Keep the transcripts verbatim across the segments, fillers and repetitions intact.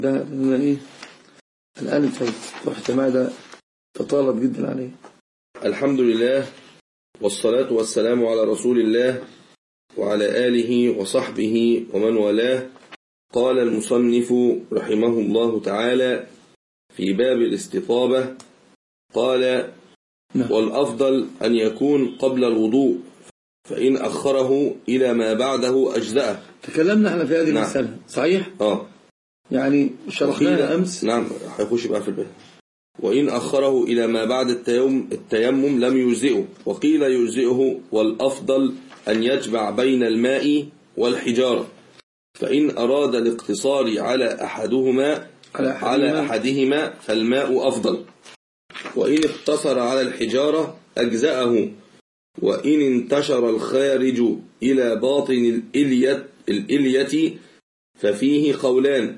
ده ايه الآن الفايت رحت معدة تطالب جدا عليه. الحمد لله والصلاة والسلام على رسول الله وعلى آله وصحبه ومن والاه. قال المصنف رحمه الله تعالى في باب الاستطابة قال والأفضل أن يكون قبل الوضوء فإن أخره إلى ما بعده أجزأه. تكلمنا احنا في هذه نعم. المسألة صحيح؟ آه يعني شرحناها أمس. نعم هيخش بقى في الباب. وإن أخره إلى ما بعد التيمم, التيمم لم يجزئه، وقيل يجزئه والأفضل أن يجمع بين الماء والحجارة، فإن أراد الاقتصار على أحدهما على, على أحدهما فالماء أفضل، وإن اقتصر على الحجارة أجزأه، وإن انتشر الخارج إلى باطن الإلية, الإلية ففيه قولان،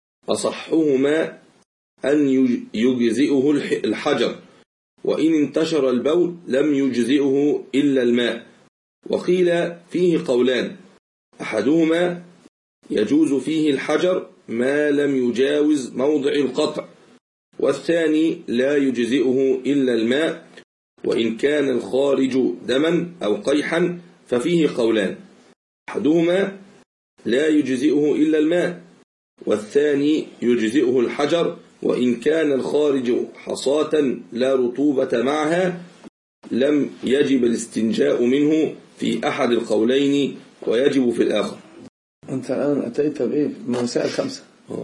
أصحهما أن يجزئه الحجر، وإن انتشر البول لم يجزئه إلا الماء. وقيل فيه قولان، أحدهما يجوز فيه الحجر ما لم يجاوز موضع القطع، والثاني لا يجزئه إلا الماء، وإن كان الخارج دما أو قيحا ففيه قولان، أحدهما لا يجزئه إلا الماء، والثاني يجزئه الحجر، وإن كان الخارج حصاة لا رطوبة معها لم يجب الاستنجاء منه في أحد القولين ويجب في الآخر. أنت الآن أتيت بإيه مسائل خمسة. آه.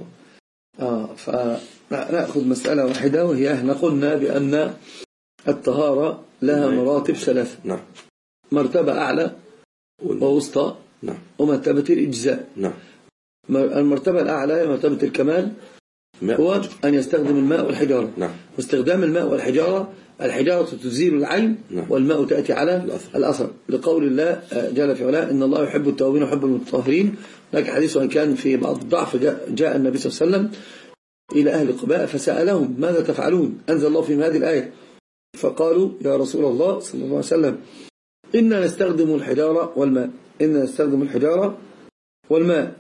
آه فنأخذ مسألة واحدة، وهي احنا قلنا بأن الطهارة لها مراتب ثلاثة. نعم. مرتبة أعلى ووسطى. نعم. ومرتبة الإجزاء. نعم. المرتبة الأعلى هي مرتبة الكمال، هو أن يستخدم الماء والحجارة. نعم. واستخدام الماء والحجارة، الحجارة تزيل العين. نعم. والماء تأتي على الأثر. الأثر لقول الله جل في علاه إن الله يحب التوابين ويحب المتطهرين. لكن حديث وإن كان في بعض الضعف جاء, جاء النبي صلى الله عليه وسلم إلى أهل قباء فسألهم ماذا تفعلون؟ أنزل الله في هذه الآية فقالوا يا رسول الله صلى الله عليه وسلم إننا نستخدم الحجارة والماء إننا نستخدم الحجارة والماء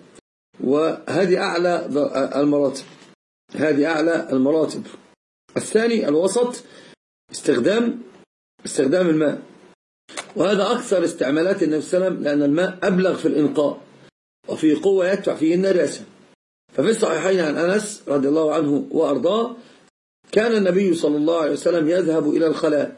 وهذه أعلى المراتب هذه أعلى المراتب. الثاني الوسط استخدام استخدام الماء، وهذا أكثر استعمالات النبي صلى الله عليه وسلم، لأن الماء أبلغ في الإنقاء وفي قوة يدفع فيه النجاسة. ففي الصحيحين عن أنس رضي الله عنه وأرضاه كان النبي صلى الله عليه وسلم يذهب إلى الخلاء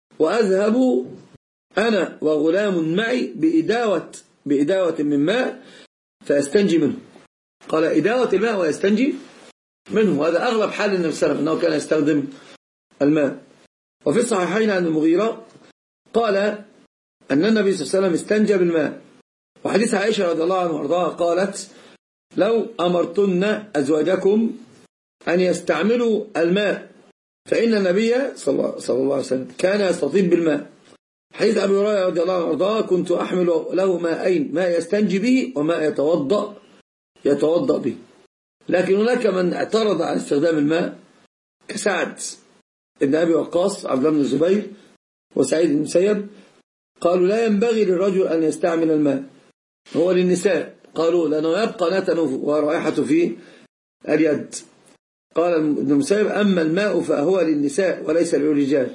وأذهب أنا وغلام معي بإداوة بإداوة من ماء فيستنجي منه. قال إداوة الماء ويستنجي منه، هذا أغلب حال النبي صلى الله عليه وسلم أنه كان يستخدم الماء. وفي الصحيحين عن المغيرة قال أن النبي صلى الله عليه وسلم استنجى بالماء. وحديث عائشة رضي الله عنها وارضاها قالت لو أمرتن أزواجكم أن يستعملوا الماء فإن النبي صلى الله عليه وسلم كان يستطيب بالماء. حديث أبي هريرة رضي الله عنه وارضاه كنت أحمل له ماءين، ماء يستنجي به وماء يتوضأ يتوضأ به. لكن هناك من اعترض على استخدام الماء كسعد ابن أبي وقاص عبد الله بن الزبير وسعيد بن المسيب، قالوا لا ينبغي للرجل أن يستعمل الماء، هو للنساء، قالوا لأنه يبقى نتن ورائحة في اليد. قال ابن المسيب أما الماء فهو للنساء وليس للرجال.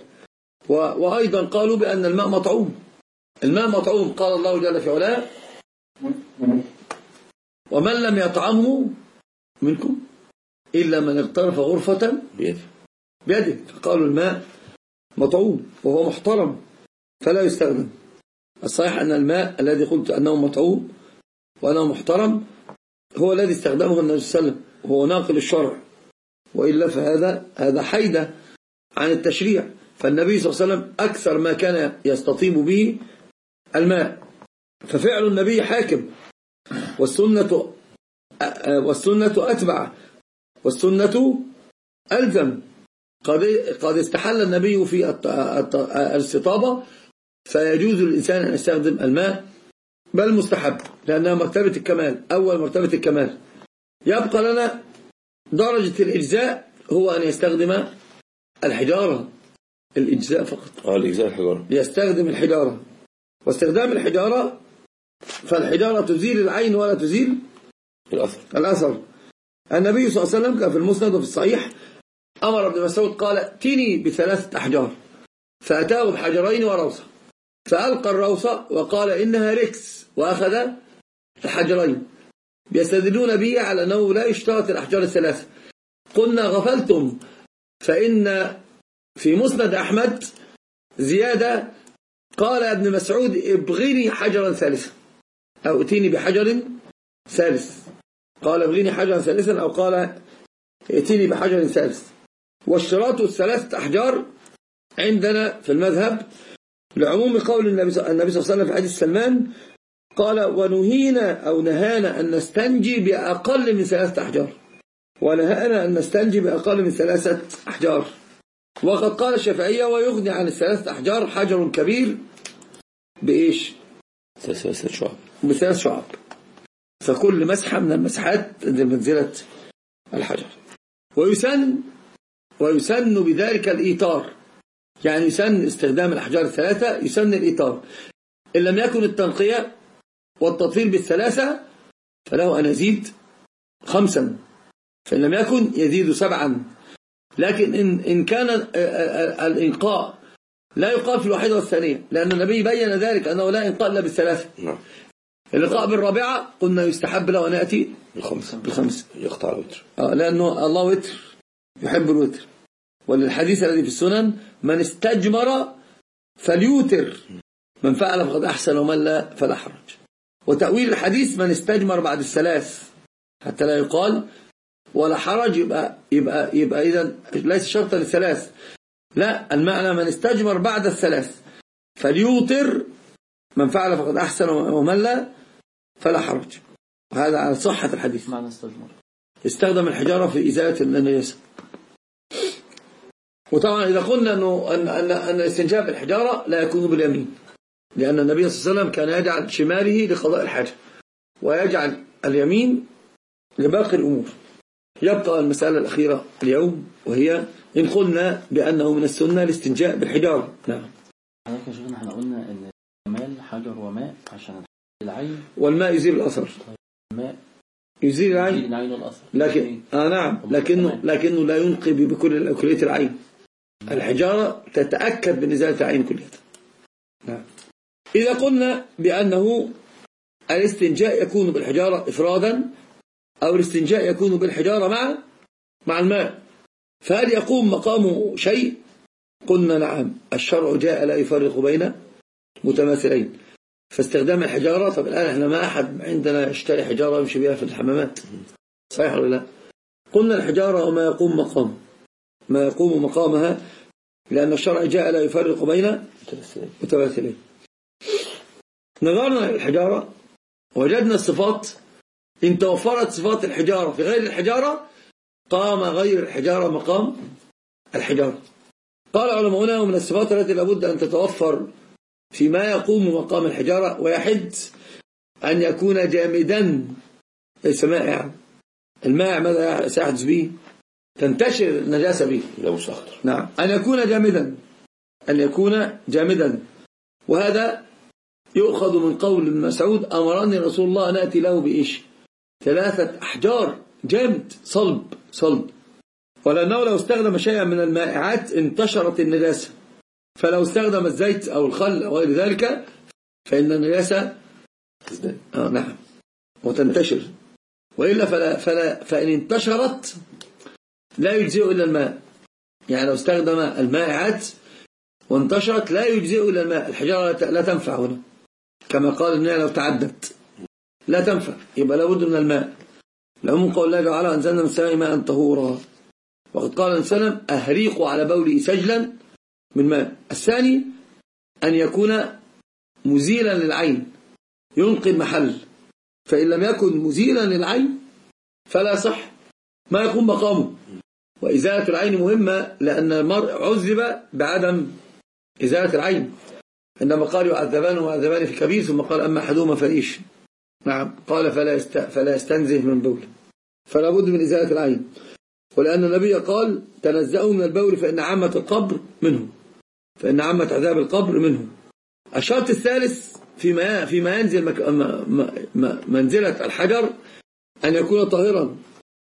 وأيضا قالوا بأن الماء مطعوم الماء مطعوم قال الله جل في علاه ومن لم يطعمه منكم إلا من اغترف غرفة بيده. فقالوا الماء مطعوم وهو محترم فلا يستخدم. الصحيح أن الماء الذي قلت أنه مطعوم وأنه محترم هو الذي استخدمه النبي صلى الله عليه وسلم، هو ناقل الشرع، وإلا فهذا هذا حيدة عن التشريع. فالنبي صلى الله عليه وسلم أكثر ما كان يستطيب به الماء، ففعل النبي حاكم، والسنة والسنة أتبع، والسنة ألزم. قد قد استحل النبي في الاستطابة فيجوز للإنسان أن يستخدم الماء، بل مستحب لأنها مرتبة الكمال، أول مرتبة الكمال. يبقى لنا درجة الإجزاء هو أن يستخدم الحجارة، الإجزاء فقط. آه الإجزاء الحجارة، يستخدم الحجارة. واستخدام الحجارة فالحجارة تزيل العين ولا تزيل الأثر, الأثر. النبي صلى الله عليه وسلم كان في المسند وفي الصحيح أمر ابن مسعود قال ائتني بثلاثة أحجار، فأتاه بحجرين وروثة، فألقى الروثة وقال إنها ركس، وأخذ الحجرين، بيستدلون به على أنه لا يشترط الأحجار الثلاثة. قلنا غفلتم، فإن في مسند أحمد زيادة قال ابن مسعود ابغني حجرا ثالثا، أو ائتني بحجر ثالث، قال ابغني حجرا ثالثا، أو قال ائتني بحجر ثالث. والشراط الثلاثة أحجار عندنا في المذهب لعموم قول النبي صلى الله عليه وسلم في حديث سلمان قال ونهينا أو نهانا أن نستنجي بأقل من ثلاثة أحجار، ونهانا أن نستنجي بأقل من ثلاثة أحجار. وقد قال الشافعية ويغني عن الثلاثة أحجار حجر كبير بإيش؟ ثلاثة شعب، بثلاث شعب، فكل مسحة من المسحات منزلة الحجر. ويسن ويسن بذلك الإيتار، يعني يسن استخدام الأحجار الثلاثة، يسن الإيتار. إن لم يكن التنقية والتطهير بالثلاثة فله أن يزيد خمسا، فإن لم يكن يزيد سبعا. لكن إن, إن كان الإنقاء لا يقال في الواحدة والثانية، لأن النبي بين ذلك أنه لا إنقاء إلا بالثلاثة. نعم. اللقاء بالرابعة قلنا يستحب له أن يأتي بالخمسة بالخمسة، يقطع الوتر، آه لأنه الله وتر يحب الوتر. وللحديث الذي في السنن من استجمر فليوتر، من فعل فقد أحسن ومن لا فلا حرج. وتأويل الحديث من استجمر بعد الثلاث حتى لا يقال ولا حرج، يبقى يبقى يبقى إذا ليس شرطا للثلاث، لا، المعنى من استجمر بعد الثلاث فليوتر، من فعل فقد أحسن ومن لا فلا حرج. وهذا على صحة الحديث. معنى استجمر استخدم الحجارة في إزالة النجاسة. وطبعا إذا قلنا أنه أن أن أن استنجاب الحجارة لا يكون باليمين، لأن النبي صلى الله عليه وسلم كان يجعل شماله لقضاء الحاجة ويجعل اليمين لباقي الأمور. يبقى المسألة الأخيرة اليوم، وهي إن قلنا بأنه من السنة الاستنجاء بالحجارة. نعم. حضرتك يا شيخنا احنا قلنا إن الماء حجر وماء عشان العين، والماء يزيل الأثر. الماء يزيل العين، يزيل العين والأثر، لكن آه نعم، لكنه لكنه لا ينقي بكل كلية العين. الحجارة تتأكد من إزالة العين كلها. نعم. إذا قلنا بأنه الاستنجاء يكون بالحجارة إفرادا، أو الاستنجاء يكون بالحجارة مع مع الماء، فهل يقوم مقامه شيء؟ قلنا نعم، الشرع جاء لا يفرق بين متماثلين، فاستخدام الحجارة. طب الآن احنا ما أحد عندنا يشتري حجارة ويمشي بها في الحمامات، صحيح ولا لا؟ قلنا الحجارة وما يقوم مقام ما يقوم مقامها، لأن الشرع جاء لا يفرق بين متماثلين. نظرنا الحجارة وجدنا الصفات، إن توفرت صفات الحجارة في غير الحجارة قام غير الحجارة مقام الحجارة. قال علماؤنا ومن الصفات التي لابد أن تتوفر فيما يقوم مقام الحجارة ويحد أن يكون جامدا، ليس مائعا. الماء ماذا سيحدث به؟ تنتشر النجاسة به، لو سخر. نعم، أن يكون جامدا، أن يكون جامدا. وهذا يؤخذ من قول ابن مسعود أمرني رسول الله أن أتي له بإيش؟ ثلاثة أحجار جامد صلب صلب. ولأنه لو استخدم شيئا من المائعات انتشرت النجاسة، فلو استخدم الزيت أو الخل أو غير ذلك فإن النجاسة آه نعم وتنتشر، وإلا فلا فلا فإن انتشرت لا يجزئ إلا الماء. يعني لو استخدم المائعات وانتشرت لا يجزئ إلا الماء. الحجارة لا تنفع هنا، كما قال إنها لو تعدت لا تنفع، يبقى لابد من الماء. لأمون قول الله تعالى أنزلنا من السماء ماء طهورا، وقد قال النبي صلى الله عليه وسلم أهريقوا على بولي سجلا من ماء. الثاني أن يكون مزيلا للعين ينقي المحل، فإن لم يكن مزيلا للعين فلا صح ما يكون مقامه. وإزالة العين مهمة، لأن المرء عذب بعدم إزالة العين، عندما قال يعذبان ويعذبان في كبير، ثم قال أما أحدهما فإيش؟ نعم، قال فلا يست... فلا يستنزه من بول، فلا بد من إزالة العين. ولأن النبي قال تنزأوا من البول فإن عامة القبر منه، فإن عامة عذاب القبر منه. الشرط الثالث فيما فيما ينزل مك... م... م... منزلة الحجر أن يكون طاهرا،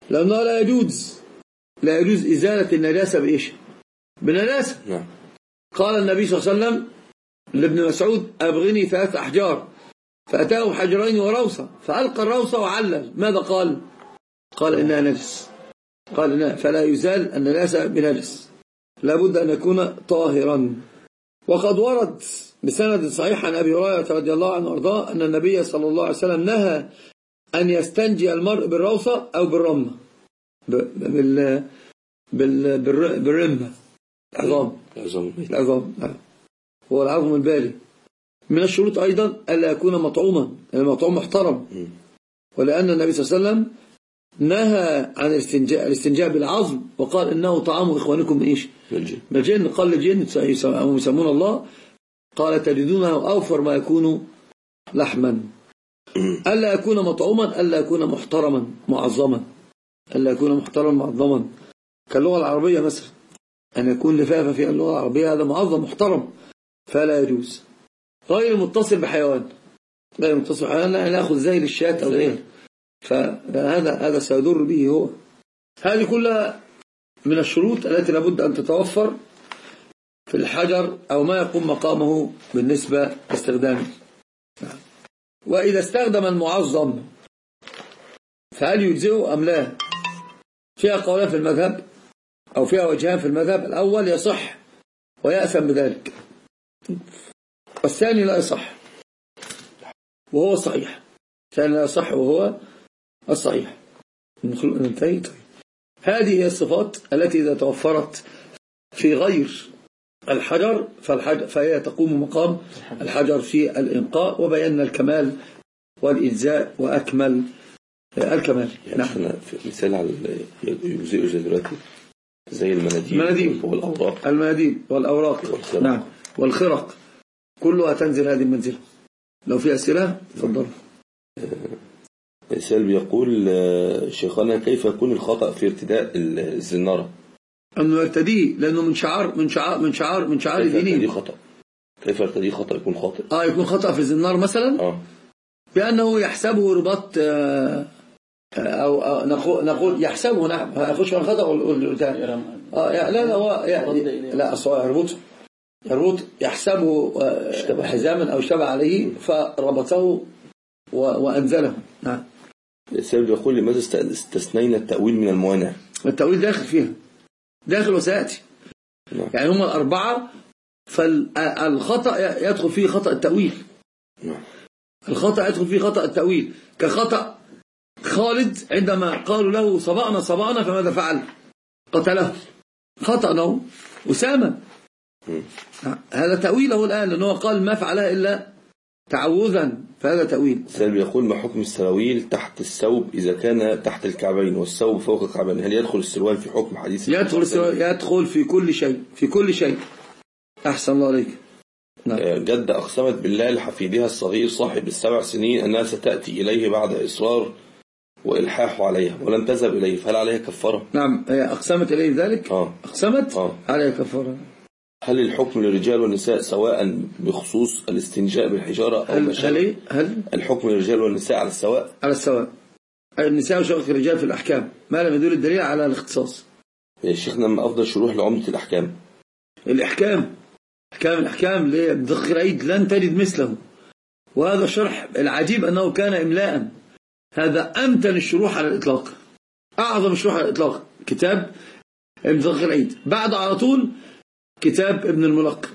لأنه لا يجوز لا يجوز إزالة النجاسة بإيش؟ بنجاسة. نعم. قال النبي صلى الله عليه وسلم لابن مسعود أبغني ثلاث أحجار، فأتاه حجرين وروثة، فألقى الروثة وعلل. ماذا قال؟ قال إنها نجس. قال إنها فلا يزال النجاسة بنجس، لابد أن يكون طاهرا. وقد ورد بسند صحيح عن أبي هريرة رضي الله عنه وارضاه أن النبي صلى الله عليه وسلم نهى أن يستنجي المرء بالروثة أو بالرمة، بال بال بالرمة، العظام العظام هو العظم البالي. من الشروط أيضا ألا يكون مطعوما، المطعوم محترم، ولأن النبي صلى الله عليه وسلم نهى عن الاستنجاء الاستنجاء بالعظم، وقال إنه طعام إخوانكم من إيش؟ من الجن. قال للجن يسمون الله، قال تجدونه أوفر ما يكون لحما. ألا يكون مطعوما، ألا يكون محترما معظما، ألا يكون محترما معظما كاللغة العربية مثلا، أن يكون لفافة في اللغة العربية هذا معظم محترم فلا يجوز. غير متصل بحيوان، غير متصل بحيوان لا نأخذ زي للشاة أو غيره، فهذا هذا سيضر به هو. هذه كلها من الشروط التي لابد أن تتوفر في الحجر أو ما يقوم مقامه بالنسبة لاستخدامه. وإذا استخدم المعظم فهل يجزئه أم لا؟ فيها قولان في المذهب أو فيها وجهان في المذهب. الأول يصح ويأثم بذلك، والثاني لا يصح وهو الصحيح. الثاني لا يصح وهو الصحيح. ننتهي. هذه هي الصفات التي إذا توفرت في غير الحجر فالحجر فهي تقوم مقام الحجر في الإنقاء، وبينا الكمال والإجزاء وأكمل الكمال. نعم. مثال على يجزئ دلوقتي زي المناديل, المناديل والأوراق المناديل والأوراق والخرق. نعم والخرق كلها تنزل هذه المنزلة. لو في أسئلة تفضل. مثال بيقول شيخنا كيف يكون الخطأ في ارتداء الزنارة؟ أنه يرتديه لأنه من شعار من شعار من شعار من شعار الدينين. كيف خطأ؟ كيف يرتديه خطأ يكون خاطئ؟ آه يكون خطأ في الزنار مثلا. آه. بأنه يحسبه رباط آه أو, أو نقول, نقول يحسبه. نعم أخش من خطأ والثاني آه لا لا هو لا أصلا يربطه يربط يحسبه آه حزاما أو اشتبه عليه فربطه وأنزله. نعم. السبب يقول لماذا استثنينا التأويل من الموانع؟ التأويل داخل فيها، داخل وسيأتي. نعم. يعني هم الأربعة، فالخطأ يدخل فيه خطأ التأويل. نعم. الخطأ يدخل فيه خطأ التأويل، كخطأ خالد عندما قالوا له صبأنا صبأنا فماذا فعل؟ قتله. خطأ له أسامة. هذا تأويله الآن، لأنه قال ما فعلها إلا تعوذا، فهذا تأويل. سلبي يقول ما حكم السراويل تحت الثوب إذا كان تحت الكعبين والثوب فوق الكعبين؟ هل يدخل السروال في حكم حديث؟ يدخل السروال، يدخل في كل شيء، في كل شيء. أحسن الله عليك. نعم. جدة أقسمت بالله لحفيدها الصغير صاحب السبع سنين أنها ستأتي إليه بعد إصرار وإلحاح عليها ولم تذهب إليه، فهل عليها كفارة؟ نعم أقسمت إليه ذلك. آه. أقسمت آه. عليها كفارة. هل الحكم للرجال والنساء سواء بخصوص الاستنجاء بالحجارة أو هل, هل, هل الحكم للرجال والنساء على السواء؟ على السواء. النساء شقق الرجال في الأحكام ما لم يدل الدليل على الاختصاص. يا شيخنا ما أفضل شروح لعمدة الأحكام؟ الأحكام أحكام الأحكام لدقيق العيد لن تجد مثله، وهذا الشرح العجيب أنه كان إملاء. هذا أمتن الشروح على الإطلاق، أعظم الشروح على الإطلاق كتاب ابن دقيق العيد، بعد على طول كتاب ابن الملقن.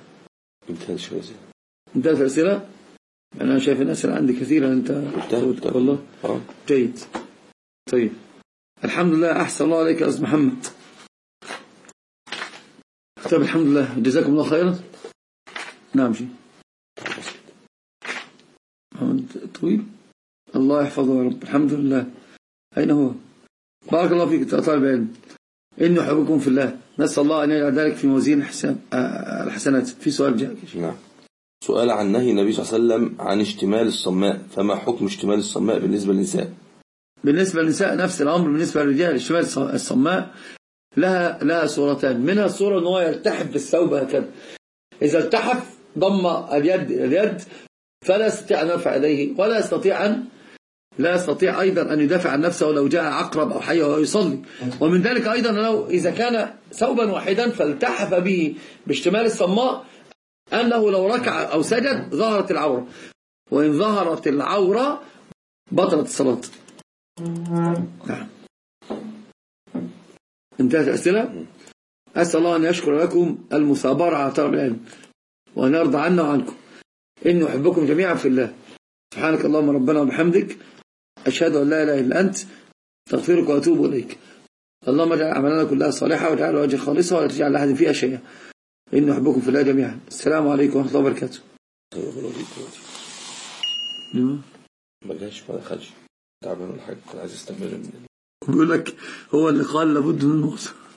انتهت الأسئلة؟ أنا شايف الأسئلة عندي كثيرة. أنت انتهت والله. آه. جيد. طيب الحمد لله. أحسن الله عليك يا أستاذ محمد. طيب الحمد لله، جزاكم الله خيرا. نعم شيء محمد طويل، الله يحفظه يا رب. الحمد لله. أين هو؟ بارك الله فيك طالب علم. إني أحبكم في الله، نسأل الله أن يجعل ذلك في موازين الحسنات. في سؤال جاء. نعم. سؤال عن نهي النبي صلى الله عليه وسلم عن اشتمال الصماء، فما حكم اشتمال الصماء بالنسبة للنساء؟ بالنسبة للنساء نفس الأمر. بالنسبة للرجال اشتمال الصماء لها لها صورتان. منها الصورة أنه يلتحف بالثوب هكذا، إذا التحف ضم اليد اليد فلا يستطيع أن يرفع يديه ولا يستطيع أن لا يستطيع أيضا أن يدافع عن نفسه لو جاء عقرب أو حي وهو يصلي. ومن ذلك أيضا لو إذا كان ثوبا واحدا فالتحف به باشتمال الصماء أنه لو ركع أو سجد ظهرت العورة، وإن ظهرت العورة بطلت الصلاة. نعم. انتهت الأسئلة. أسأل الله أن يشكر لكم المثابرة على طلب العلم وأن يرضى عنا وعنكم، إني أحبكم جميعا في الله. سبحانك اللهم ربنا وبحمدك، أشهد أن لا إله إلا أنت، استغفرك وأتوب إليك. اللهم اجعل أعمالنا كلها صالحة واجعل وجه خالصة ولا تجعل لأحد فيها شيئا. إني أحبكم في الله جميعا. السلام عليكم ورحمة الله وبركاته. ما جاش ما دخلش تعبان ولا حاجة، كان عايز يستمر من بيقول لك هو اللي قال لابد من الموت.